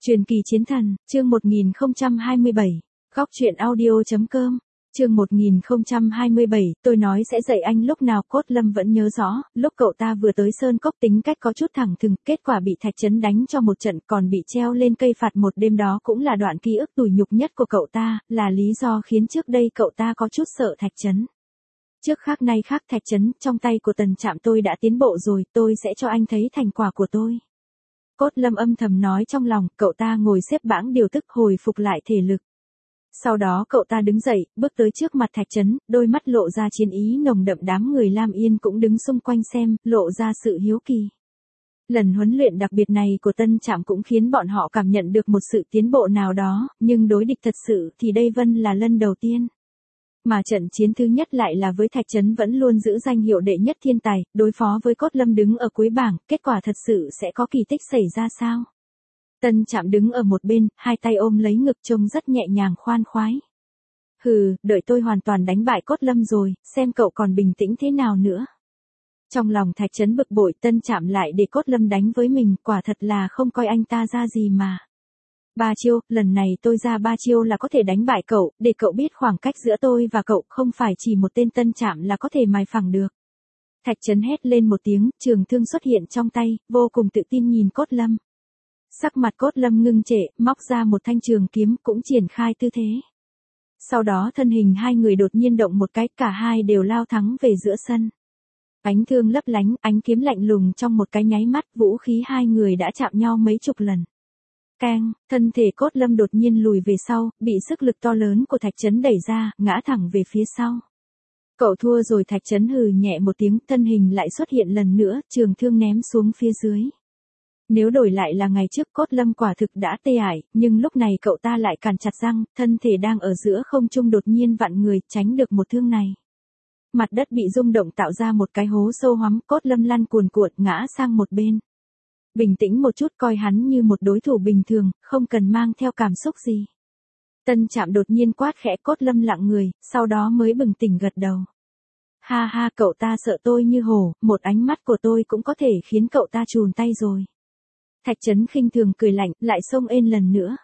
Truyền kỳ chiến thần, chương 1027, góc truyện audio.com, chương 1027, tôi nói sẽ dạy anh lúc nào. Cốt Lâm vẫn nhớ rõ, lúc cậu ta vừa tới Sơn Cốc tính cách có chút thẳng thừng, kết quả bị Thạch Trấn đánh cho một trận còn bị treo lên cây phạt một đêm, đó cũng là đoạn ký ức tủi nhục nhất của cậu ta, là lý do khiến trước đây cậu ta có chút sợ Thạch Trấn. Trước khác nay khác, Thạch Trấn, trong tay của Tần Trạm tôi đã tiến bộ rồi, tôi sẽ cho anh thấy thành quả của tôi. Cốt Lâm âm thầm nói trong lòng, cậu ta ngồi xếp bảng điều tức hồi phục lại thể lực. Sau đó cậu ta đứng dậy, bước tới trước mặt Thạch Trấn, đôi mắt lộ ra chiến ý nồng đậm. Đám người Lam Yên cũng đứng xung quanh xem, lộ ra sự hiếu kỳ. Lần huấn luyện đặc biệt này của Tân Trạm cũng khiến bọn họ cảm nhận được một sự tiến bộ nào đó, nhưng đối địch thật sự thì đây vẫn là lần đầu tiên. Mà trận chiến thứ nhất lại là với Thạch Trấn vẫn luôn giữ danh hiệu đệ nhất thiên tài, đối phó với Cốt Lâm đứng ở cuối bảng, kết quả thật sự sẽ có kỳ tích xảy ra sao? Tân Trạm đứng ở một bên, hai tay ôm lấy ngực trông rất nhẹ nhàng khoan khoái. Hừ, đợi tôi hoàn toàn đánh bại Cốt Lâm rồi, xem cậu còn bình tĩnh thế nào nữa. Trong lòng Thạch Trấn bực bội, Tân Trạm lại để Cốt Lâm đánh với mình, quả thật là không coi anh ta ra gì mà. 3 chiêu, lần này tôi ra 3 chiêu là có thể đánh bại cậu, để cậu biết khoảng cách giữa tôi và cậu không phải chỉ một tên Tân Trạm là có thể mài phẳng được. Thạch Trấn hét lên một tiếng, trường thương xuất hiện trong tay, vô cùng tự tin nhìn Cốt Lâm. Sắc mặt Cốt Lâm ngưng trệ, móc ra một thanh trường kiếm, cũng triển khai tư thế. Sau đó thân hình hai người đột nhiên động một cái, cả hai đều lao thắng về giữa sân. Ánh thương lấp lánh, ánh kiếm lạnh lùng, trong một cái nháy mắt, vũ khí hai người đã chạm nhau mấy chục lần. Keng, thân thể Cốt Lâm đột nhiên lùi về sau, bị sức lực to lớn của Thạch Trấn đẩy ra, ngã thẳng về phía sau. Cậu thua rồi. Thạch Trấn hừ nhẹ một tiếng, thân hình lại xuất hiện lần nữa, trường thương ném xuống phía dưới. Nếu đổi lại là ngày trước, Cốt Lâm quả thực đã tê ải, nhưng lúc này cậu ta lại cắn chặt răng, thân thể đang ở giữa không trung đột nhiên vặn người, tránh được một thương này. Mặt đất bị rung động tạo ra một cái hố sâu hoắm, Cốt Lâm lăn cuồn cuộn ngã sang một bên. Bình tĩnh một chút, coi hắn như một đối thủ bình thường, không cần mang theo cảm xúc gì. Tân Trạm đột nhiên quát khẽ. Cốt Lâm lặng người, sau đó mới bừng tỉnh gật đầu. Ha ha, cậu ta sợ tôi như hổ, một ánh mắt của tôi cũng có thể khiến cậu ta chùn tay rồi. Thạch Trấn khinh thường cười lạnh, lại xông lên lần nữa.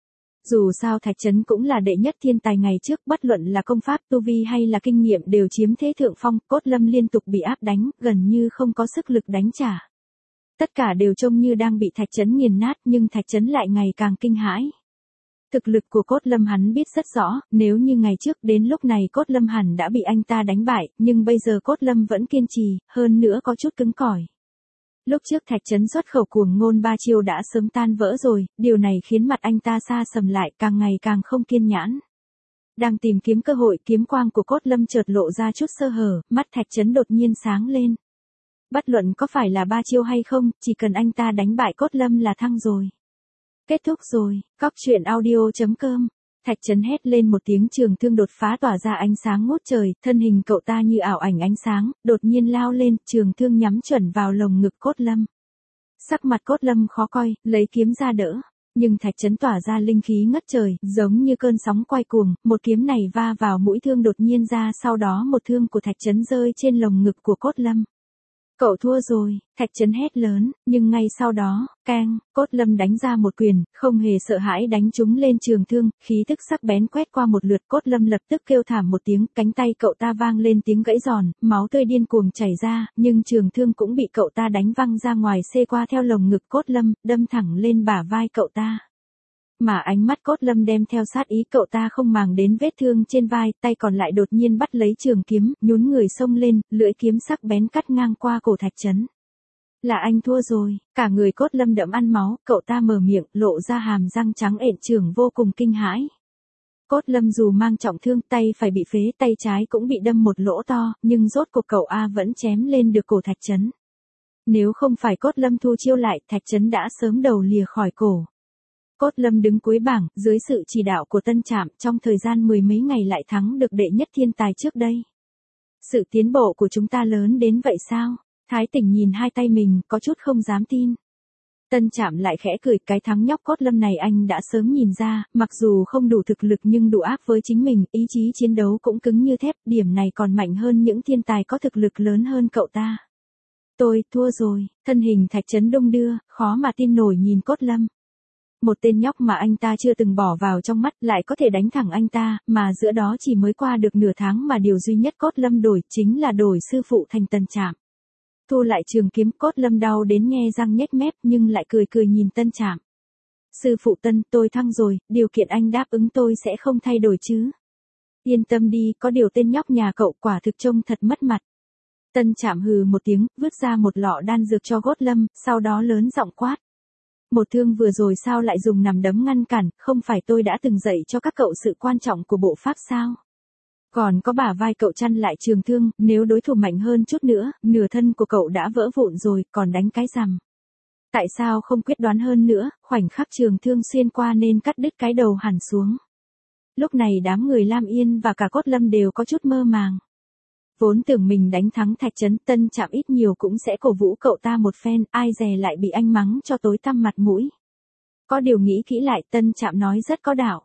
Dù sao Thạch Trấn cũng là đệ nhất thiên tài ngày trước, bất luận là công pháp, tu vi hay là kinh nghiệm đều chiếm thế thượng phong. Cốt Lâm liên tục bị áp đánh, gần như không có sức lực đánh trả. Tất cả đều trông như đang bị Thạch Trấn nghiền nát, nhưng Thạch Trấn lại ngày càng kinh hãi. Thực lực của Cốt Lâm hắn biết rất rõ, nếu như ngày trước đến lúc này Cốt Lâm hẳn đã bị anh ta đánh bại, nhưng bây giờ Cốt Lâm vẫn kiên trì, hơn nữa có chút cứng cỏi. Lúc trước Thạch Trấn xuất khẩu cuồng ngôn 3 chiêu đã sớm tan vỡ rồi, điều này khiến mặt anh ta xa sầm lại, càng ngày càng không kiên nhẫn. Đang tìm kiếm cơ hội, kiếm quang của Cốt Lâm chợt lộ ra chút sơ hở, mắt Thạch Trấn đột nhiên sáng lên. Bất luận có phải là 3 chiêu hay không, chỉ cần anh ta đánh bại Cốt Lâm là thăng rồi. Kết thúc rồi. Góc truyện audio.com. Thạch Trấn hét lên một tiếng, trường thương đột phá tỏa ra ánh sáng ngút trời, thân hình cậu ta như ảo ảnh ánh sáng, đột nhiên lao lên, trường thương nhắm chuẩn vào lồng ngực Cốt Lâm. Sắc mặt Cốt Lâm khó coi, lấy kiếm ra đỡ. Nhưng Thạch Trấn tỏa ra linh khí ngất trời, giống như cơn sóng quay cuồng, một kiếm này va vào mũi thương đột nhiên ra, sau đó một thương của Thạch Trấn rơi trên lồng ngực của Cốt Lâm. Cậu thua rồi, Thạch Trấn hét lớn, nhưng ngay sau đó, keng, Cốt Lâm đánh ra một quyền, không hề sợ hãi đánh trúng lên trường thương, khí tức sắc bén quét qua một lượt. Cốt Lâm lập tức kêu thảm một tiếng, cánh tay cậu ta vang lên tiếng gãy giòn, máu tươi điên cuồng chảy ra, nhưng trường thương cũng bị cậu ta đánh văng ra ngoài, xê qua theo lồng ngực Cốt Lâm, đâm thẳng lên bả vai cậu ta. Mà ánh mắt Cốt Lâm đem theo sát ý, cậu ta không màng đến vết thương trên vai, tay còn lại đột nhiên bắt lấy trường kiếm, nhún người xông lên, lưỡi kiếm sắc bén cắt ngang qua cổ Thạch Trấn. Là anh thua rồi. Cả người Cốt Lâm đẫm ăn máu, cậu ta mở miệng, lộ ra hàm răng trắng ện trưởng vô cùng kinh hãi. Cốt Lâm dù mang trọng thương, tay phải bị phế, tay trái cũng bị đâm một lỗ to, nhưng rốt cuộc cậu A vẫn chém lên được cổ Thạch Trấn. Nếu không phải Cốt Lâm thu chiêu lại, Thạch Trấn đã sớm đầu lìa khỏi cổ. Cốt Lâm đứng cuối bảng, dưới sự chỉ đạo của Tân Trạm, trong thời gian 10 mấy ngày lại thắng được đệ nhất thiên tài trước đây. Sự tiến bộ của chúng ta lớn đến vậy sao? Thái Tỉnh nhìn hai tay mình, có chút không dám tin. Tân Trạm lại khẽ cười, cái thắng nhóc Cốt Lâm này anh đã sớm nhìn ra, mặc dù không đủ thực lực nhưng đủ ác với chính mình, ý chí chiến đấu cũng cứng như thép, điểm này còn mạnh hơn những thiên tài có thực lực lớn hơn cậu ta. Tôi thua rồi. Thân hình Thạch Trấn đung đưa, khó mà tin nổi nhìn Cốt Lâm. Một tên nhóc mà anh ta chưa từng bỏ vào trong mắt lại có thể đánh thẳng anh ta, mà giữa đó chỉ mới qua được nửa tháng mà điều duy nhất Cốt Lâm đổi chính là đổi sư phụ thành Tân Trạm. Thu lại trường kiếm, Cốt Lâm đau đến nhe răng nhếch mép nhưng lại cười cười nhìn Tân Trạm. Sư phụ Tân, tôi thăng rồi, điều kiện anh đáp ứng tôi sẽ không thay đổi chứ. Yên tâm đi, có điều tên nhóc nhà cậu quả thực trông thật mất mặt. Tân Trạm hừ một tiếng, vứt ra một lọ đan dược cho Cốt Lâm, sau đó lớn giọng quát. Một thương vừa rồi sao lại dùng nằm đấm ngăn cản, không phải tôi đã từng dạy cho các cậu sự quan trọng của bộ pháp sao? Còn có bả vai cậu chăn lại trường thương, nếu đối thủ mạnh hơn chút nữa, nửa thân của cậu đã vỡ vụn rồi, còn đánh cái rằm. Tại sao không quyết đoán hơn nữa, khoảnh khắc trường thương xuyên qua nên cắt đứt cái đầu hẳn xuống. Lúc này đám người Lam Yên và cả Cốt Lâm đều có chút mơ màng. Vốn tưởng mình đánh thắng Thạch Trấn, Tân Trạm ít nhiều cũng sẽ cổ vũ cậu ta một phen, ai dè lại bị anh mắng cho tối tăm mặt mũi. Có điều nghĩ kỹ lại, Tân Trạm nói rất có đạo.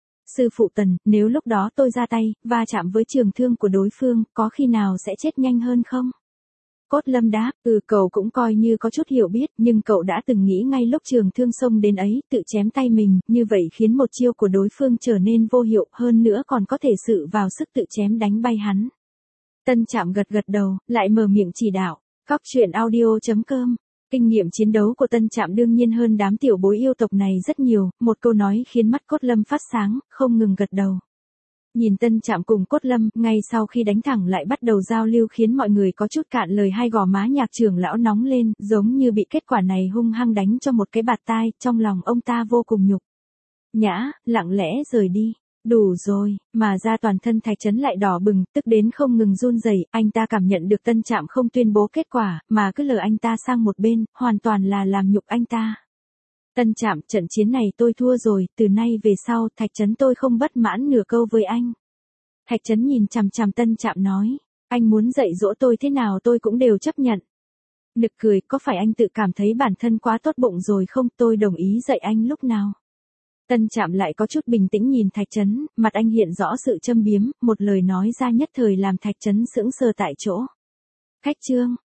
Sư phụ Tần, nếu lúc đó tôi ra tay, va chạm với trường thương của đối phương, có khi nào sẽ chết nhanh hơn không? Cốt Lâm đáp, cậu cũng coi như có chút hiểu biết, nhưng cậu đã từng nghĩ ngay lúc trường thương xông đến ấy, tự chém tay mình, như vậy khiến một chiêu của đối phương trở nên vô hiệu, hơn nữa còn có thể sự vào sức tự chém đánh bay hắn. Tân Trạm gật gật đầu, lại mở miệng chỉ đạo. Cóc truyện audio.com. Kinh nghiệm chiến đấu của Tân Trạm đương nhiên hơn đám tiểu bối yêu tộc này rất nhiều, một câu nói khiến mắt Cốt Lâm phát sáng, không ngừng gật đầu. Nhìn Tân Trạm cùng Cốt Lâm, ngay sau khi đánh thẳng lại bắt đầu giao lưu khiến mọi người có chút cạn lời, hai gò má Nhạc trưởng lão nóng lên, giống như bị kết quả này hung hăng đánh cho một cái bạt tai, trong lòng ông ta vô cùng nhục nhã, lặng lẽ rời đi. Đủ rồi, mà ra toàn thân Thạch Trấn lại đỏ bừng, tức đến không ngừng run rẩy. Anh ta cảm nhận được Tân Trạm không tuyên bố kết quả, mà cứ lờ anh ta sang một bên, hoàn toàn là làm nhục anh ta. Tân Trạm, trận chiến này tôi thua rồi, từ nay về sau, Thạch Trấn tôi không bất mãn nửa câu với anh. Thạch Trấn nhìn chằm chằm Tân Trạm nói, anh muốn dạy dỗ tôi thế nào tôi cũng đều chấp nhận. Nực cười, có phải anh tự cảm thấy bản thân quá tốt bụng rồi không, tôi đồng ý dạy anh lúc nào. Tân Trạm lại có chút bình tĩnh nhìn Thạch Trấn, mặt anh hiện rõ sự châm biếm, một lời nói ra nhất thời làm Thạch Trấn sững sờ tại chỗ. Khách trương,